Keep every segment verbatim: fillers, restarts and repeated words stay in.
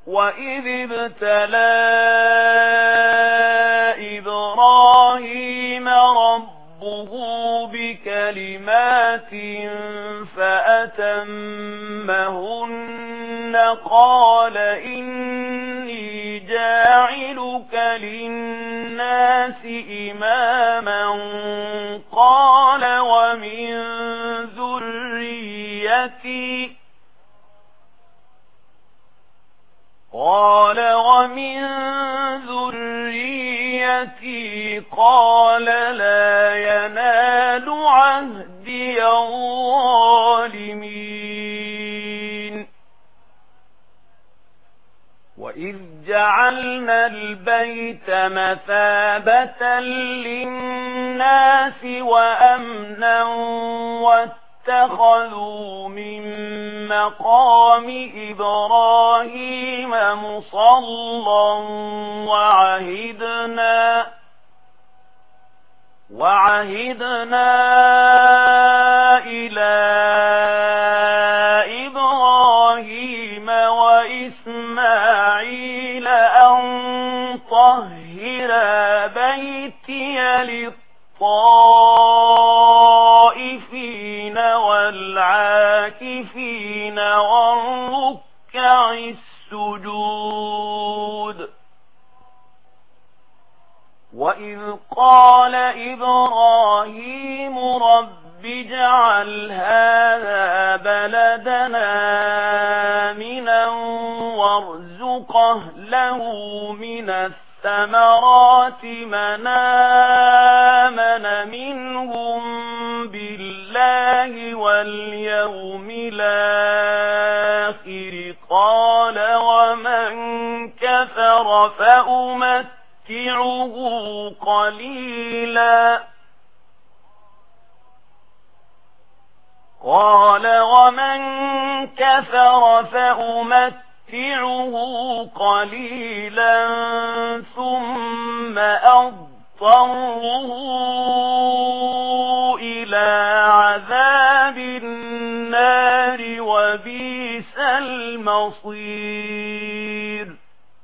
وإذ ابتلى إبراهيم ربه بكلمات فأتمهن قال إني جاعلك للناس إماما قال ومن ذريتي قال ومن ذريتي قال لا ينال عهدي الظالمين وإذ جعلنا البيت مثابة للناس وأمنا واتخذوا من مقام إبراهيم مصلى وعهدنا وعهدنا إلى إبراهيم وإسماعيل أن طهر بيتي للطائفين والعاكفين والركع السجود وإذ قال إبراهيم رب اجعل هذا بلدنا آمنا وارزق أهله من الثمرات من آمن منهم بالله واليوم الآخر قال ومن كفر فأمتعه قليلا قال ومن كفر فأمتعه قليلا ثم أضطره إلى عذاب النار وبئس المصير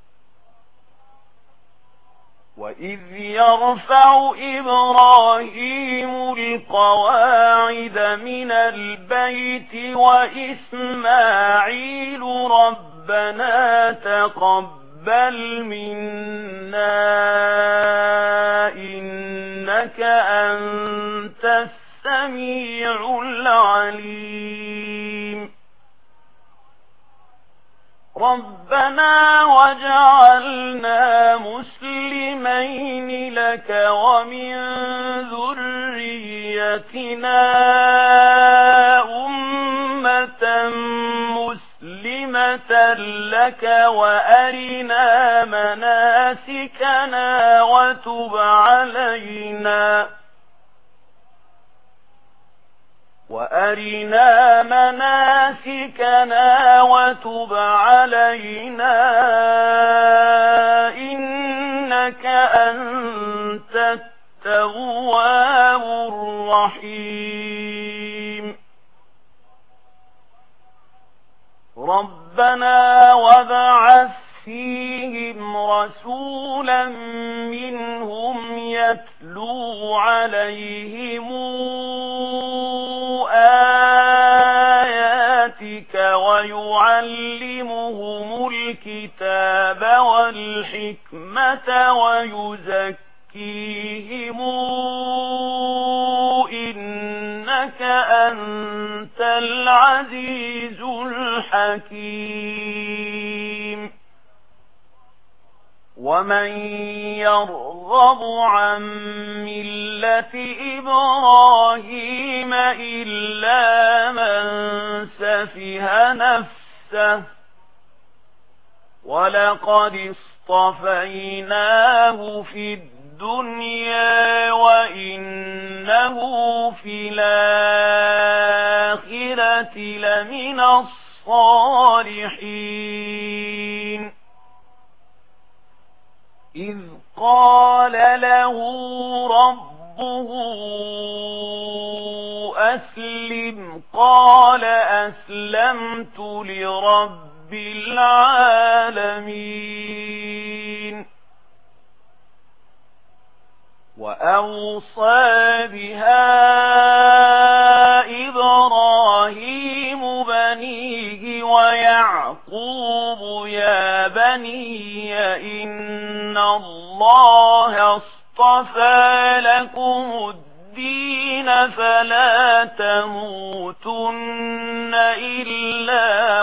وإذ يرفع إبراهيم القواعد من البيت وإسماعيل ربنا تقبل منا إنك أنت السميع العليم ربنا وجعلنا مسلمين لك ومن ذريتنا أمة مسلمة لك وأرنا مناسكنا وتب علينا وأرنا مناسكنا وتب علينا إنك أنت التواب الرحيم ربنا وابعث فيهم رسولا منهم يتلو عليهم آياتك ويعلمهم الكتاب والحكمة ويزكيهم إنك أنت العزيز الحكيم ومن يرغب عن ملة إبراهيم إلا من سفه نفسه ولقد اصطفيناه في الدنيا وإنه في الآخرة لمن الصالحين إذ قال له ربه أسلم قال أسلمت لرب العالمين العالمين. وأوصى بها إبراهيم بنيه ويعقوب يا بني إن الله اصطفى لكم الدين فلا تموتن إلا